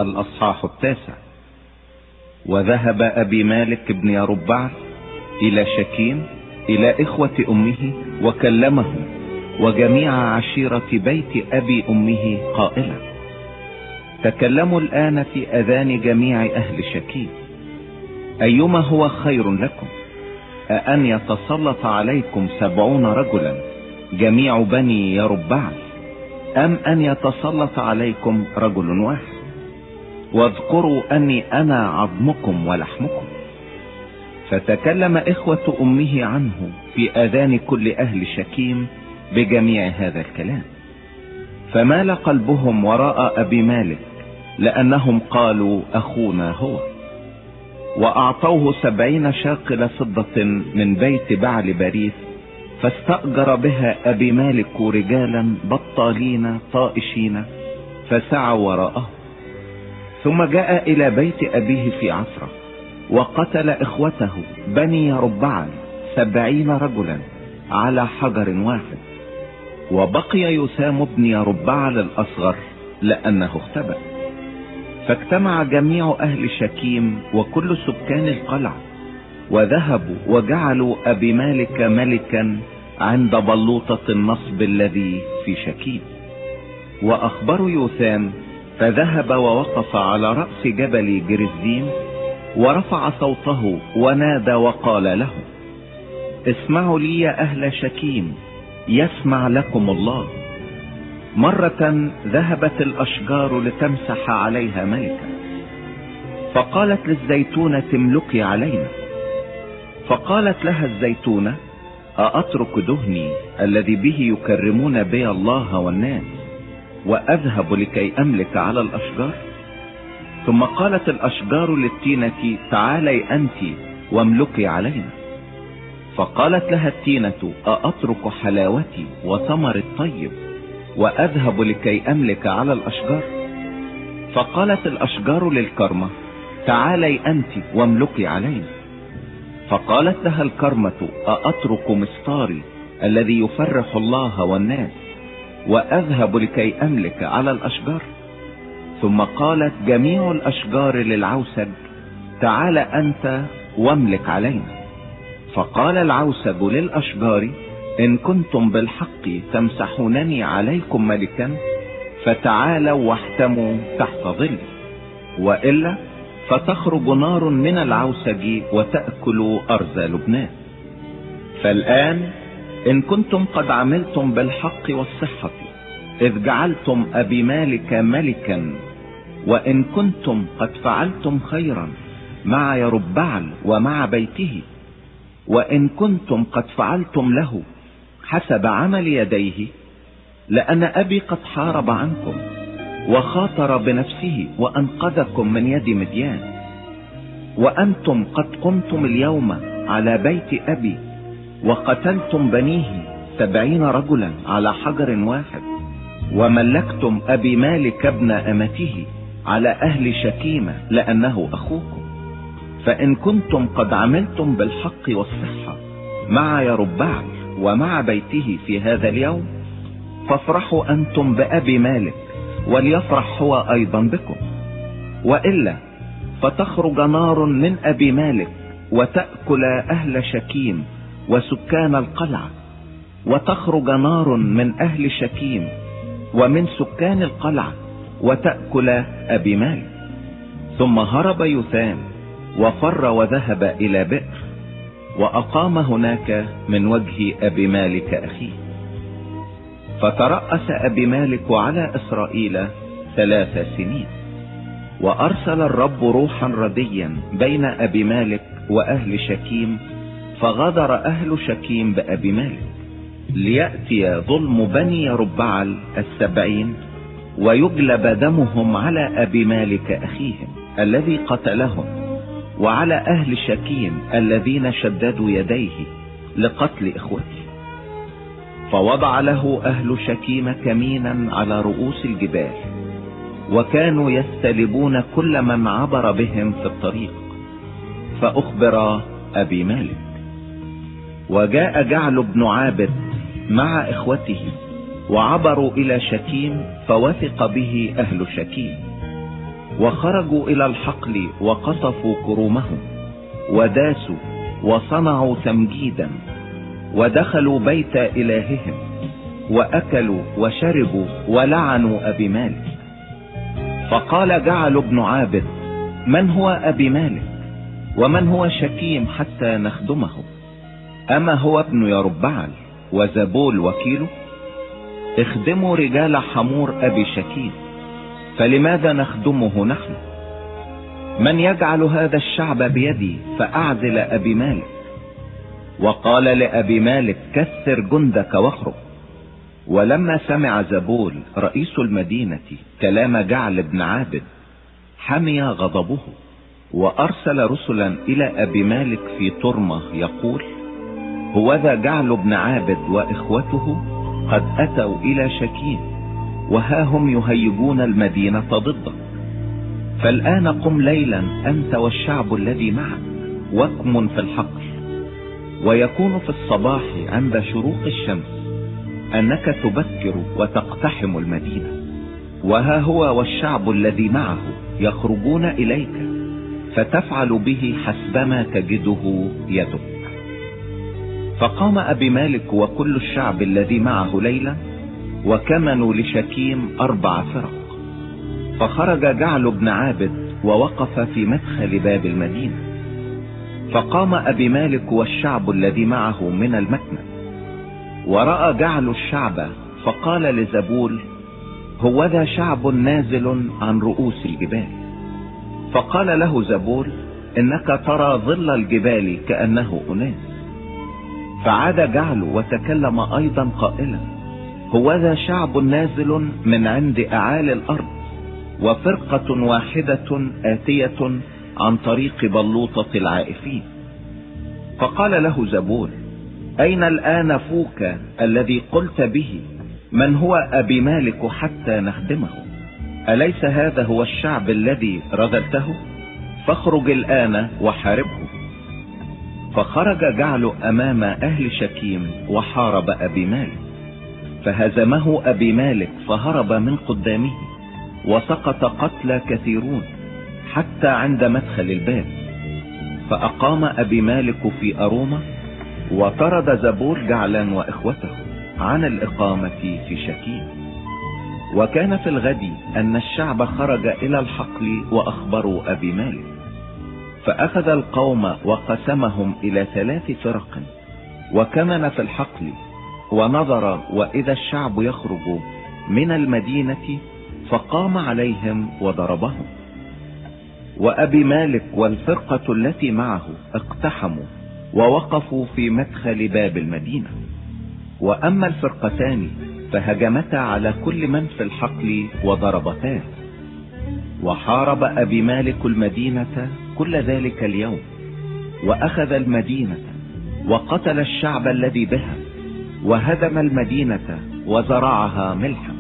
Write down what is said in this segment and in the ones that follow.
الأصحاح 9. وذهب أبي مالك بن يربعل إلى شكيم إلى إخوة أمه وكلمهم وجميع عشيرة بيت أبي أمه قائلا: تكلموا الآن في أذان جميع أهل شكيم، أيما هو خير لكم، أأن يتسلط عليكم 70 رجلا جميع بني يربعل، أم أن يتسلط عليكم رجل واحد؟ واذكروا أني أنا عظمكم ولحمكم. فتكلم إخوة أمه عنه في آذان كل أهل شكيم بجميع هذا الكلام، فمال قلبهم وراء أبي مالك لأنهم قالوا: أخونا هو. وأعطوه 70 شاقل فضة من بيت بعل بريث، فاستأجر بها أبي مالك رجالا بطالين طائشين فسعوا وراءه. ثم جاء إلى بيت أبيه في عصره وقتل إخوته بني يربعل 70 رجلا على حجر واحد. وبقي يسام بن يربعل الأصغر لأنه اختبأ. فاجتمع جميع أهل شكيم وكل سكان القلعة، وذهبوا وجعلوا أبي مالك ملكا عند بلوطة النصب الذي في شكيم. وأخبروا يوثام، فذهب ووقف على رأس جبل جرزيم ورفع صوته ونادى وقال له: اسمعوا لي يا أهل شكيم، يسمع لكم الله. مرة ذهبت الأشجار لتمسح عليها ملكا، فقالت للزيتونة: املكي علينا. فقالت لها الزيتونة: أأترك دهني الذي به يكرمون بي الله والناس وأذهب لكي أملك على الأشجار؟ ثم قالت الأشجار للتينة: تعالي أنت واملكي علينا. فقالت لها التينة: أأترك حلاوتي وثمر الطيب وأذهب لكي أملك على الأشجار؟ فقالت الأشجار للكرمة: تعالي أنت واملكي علينا. فقالت لها الكرمة: أأترك مسطاري الذي يفرح الله والناس وأذهب لكي أملك على الأشجار؟ ثم قالت جميع الأشجار للعوسج: تعال أنت واملك علينا. فقال العوسج للأشجار: إن كنتم بالحق تمسحونني عليكم ملكا، فتعالوا واحتموا تحت ظل، وإلا فتخرج نار من العوسج وتأكل أرز لبنان. فالآن إن كنتم قد عملتم بالحق والصحة إذ جعلتم أبي مالك ملكا، وإن كنتم قد فعلتم خيرا مع يربعل ومع بيته، وإن كنتم قد فعلتم له حسب عمل يديه، لأن أبي قد حارب عنكم وخاطر بنفسه وأنقذكم من يد مديان. وأنتم قد قمتم اليوم على بيت أبي وقتلتم بنيه 70 رجلا على حجر واحد، وملكتم أبي مالك ابن أمته على أهل شكيمة لأنه أخوكم. فإن كنتم قد عملتم بالحق والصحة مع يربعل ومع بيته في هذا اليوم، فافرحوا أنتم بأبي مالك وليفرح هو أيضا بكم. وإلا فتخرج نار من أبي مالك وتأكل أهل شكيم وسكان القلعة، وتخرج نار من أهل شكيم ومن سكان القلعة وتأكل أبي مالك. ثم هرب يوثام وفر وذهب إلى بئر، وأقام هناك من وجه أبي مالك أخيه. فترأس أبي مالك على إسرائيل 3 سنين. وأرسل الرب روحا رديا بين أبي مالك وأهل شكيم، فغدر أهل شكيم بأبي مالك، ليأتي ظلم بني يربعل 70 ويجلب دمهم على أبي مالك أخيهم الذي قتلهم، وعلى أهل شكيم الذين شددوا يديه لقتل إخوته. فوضع له أهل شكيم كمينا على رؤوس الجبال، وكانوا يستلبون كل من عبر بهم في الطريق. فأخبر أبي مالك. وجاء جعل بن عابد مع إخوته وعبروا إلى شكيم، فوثق به أهل شكيم. وخرجوا إلى الحقل وقطفوا كرومهم وداسوا وصنعوا تمجيدا، ودخلوا بيت إلههم وأكلوا وشربوا ولعنوا أبيمالك. فقال جعل بن عابد: من هو أبيمالك ومن هو شكيم حتى نخدمه؟ أما هو ابن يربعل وزبول وكيله؟ اخدموا رجال حمور أبي شكيم، فلماذا نخدمه نحن؟ من يجعل هذا الشعب بيدي فأعزل أبيمالك؟ وقال لأبيمالك: كثر جندك واخرج. ولما سمع زبول رئيس المدينة كلام جعل بن عابد حمي غضبه، وأرسل رسلا إلى أبيمالك في طرمة يقول: هوذا جعل بن عابد وإخوته قد أتوا إلى شكيم، وها هم يهيجون المدينة ضدك. فالآن قم ليلا أنت والشعب الذي معك واكمن في الحقل، ويكون في الصباح عند شروق الشمس أنك تبكر وتقتحم المدينة، وها هو والشعب الذي معه يخرجون إليك، فتفعل به حسبما تجده يدك. فقام أبيمالك وكل الشعب الذي معه ليلا، وكمنوا لشكيم 4 فرق. فخرج جعل بن عابد ووقف في مدخل باب المدينة. فقام أبيمالك والشعب الذي معه من المكمن، ورأى جعل الشعب فقال لزبول: هوذا شعب نازل عن رؤوس الجبال. فقال له زبول: إنك ترى ظل الجبال كأنه أناس. فعاد جعل وتكلم أيضا قائلا: هوذا شعب نازل من عند أعالي الأرض، وفرقة واحدة آتية عن طريق بلوطة العائفين. فقال له زبول: أين الآن فوك الذي قلت به من هو أبيمالك حتى نخدمه؟ أليس هذا هو الشعب الذي رذلته؟ فاخرج الآن وحاربه. فخرج جعل أمام أهل شكيم وحارب أبيمالك، فهزمه أبيمالك فهرب من قدامه، وسقط قتلى كثيرون حتى عند مدخل الباب. فأقام أبيمالك في أرومة، وطرد زبول جعلا وإخوته عن الإقامة في شكيم. وكان في الغد أن الشعب خرج إلى الحقل وأخبروا أبيمالك، فأخذ القوم وقسمهم إلى 3 فرق، وكمن في الحقل ونظر، وإذا الشعب يخرج من المدينة فقام عليهم وضربهم. وأبيمالك والفرقة التي معه اقتحموا ووقفوا في مدخل باب المدينة. وأما الفرقتان فهجمتا على كل من في الحقل وضربتاه. وحارب أبيمالك المدينة كل ذلك اليوم، وأخذ المدينة وقتل الشعب الذي بها، وهدم المدينة وزرعها ملحا.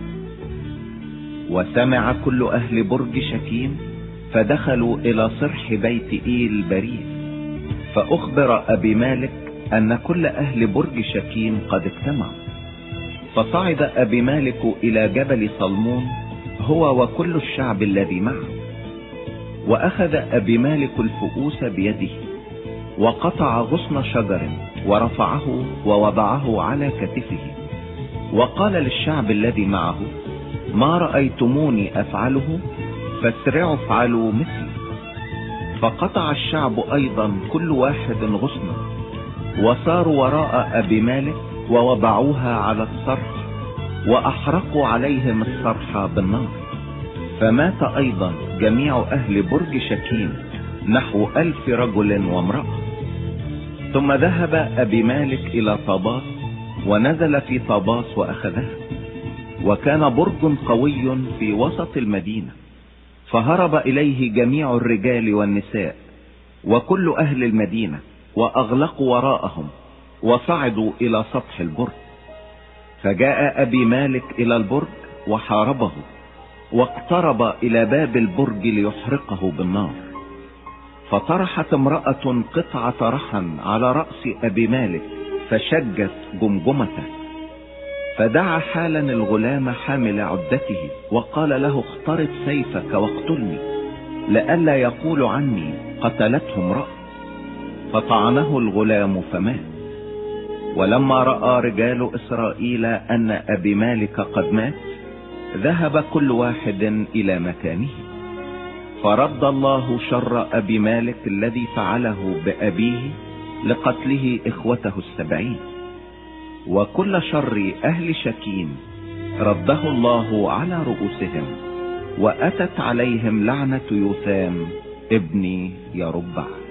وسمع كل أهل برج شكيم فدخلوا إلى صرح بيت إيل بريس، فأخبر أبيمالك أن كل أهل برج شكيم قد اجتمعوا. فصعد أبيمالك إلى جبل صلمون هو وكل الشعب الذي معه، وأخذ أبيمالك الفؤوس بيده، وقطع غصن شجر ورفعه ووضعه على كتفه، وقال للشعب الذي معه: ما رأيتموني أفعله فاسرعوا افعلوا مثلي. فقطع الشعب أيضا كل واحد غصنا، وصاروا وراء أبيمالك ووضعوها على الصرح، وأحرقوا عليهم الصرح بالنار. فمات أيضا جميع أهل برج شكيم نحو 1000 رجل وامرأة. ثم ذهب أبيمالك إلى طاباس، ونزل في طاباس وأخذها، وكان برج قوي في وسط المدينة، فهرب إليه جميع الرجال والنساء وكل أهل المدينة، وأغلقوا وراءهم وصعدوا إلى سطح البرج. فجاء أبيمالك إلى البرج وحاربه، واقترب إلى باب البرج ليحرقه بالنار. فطرحت امرأة قطعة رحم على رأس أبيمالك فشجت جمجمته. فدعا حالا الغلام حامل عدته وقال له: اخترت سيفك واقتلني. لئلا يقول عني قتلته امرأة. فطعنه الغلام فمات. ولما رأى رجال إسرائيل أن أبيمالك قد مات، ذهب كل واحد إلى مكانه. فرد الله شر أبيمالك الذي فعله بأبيه لقتله إخوته 70. وكل شر أهل شكيم رده الله على رؤوسهم، وأتت عليهم لعنة يوثام ابن يربعل.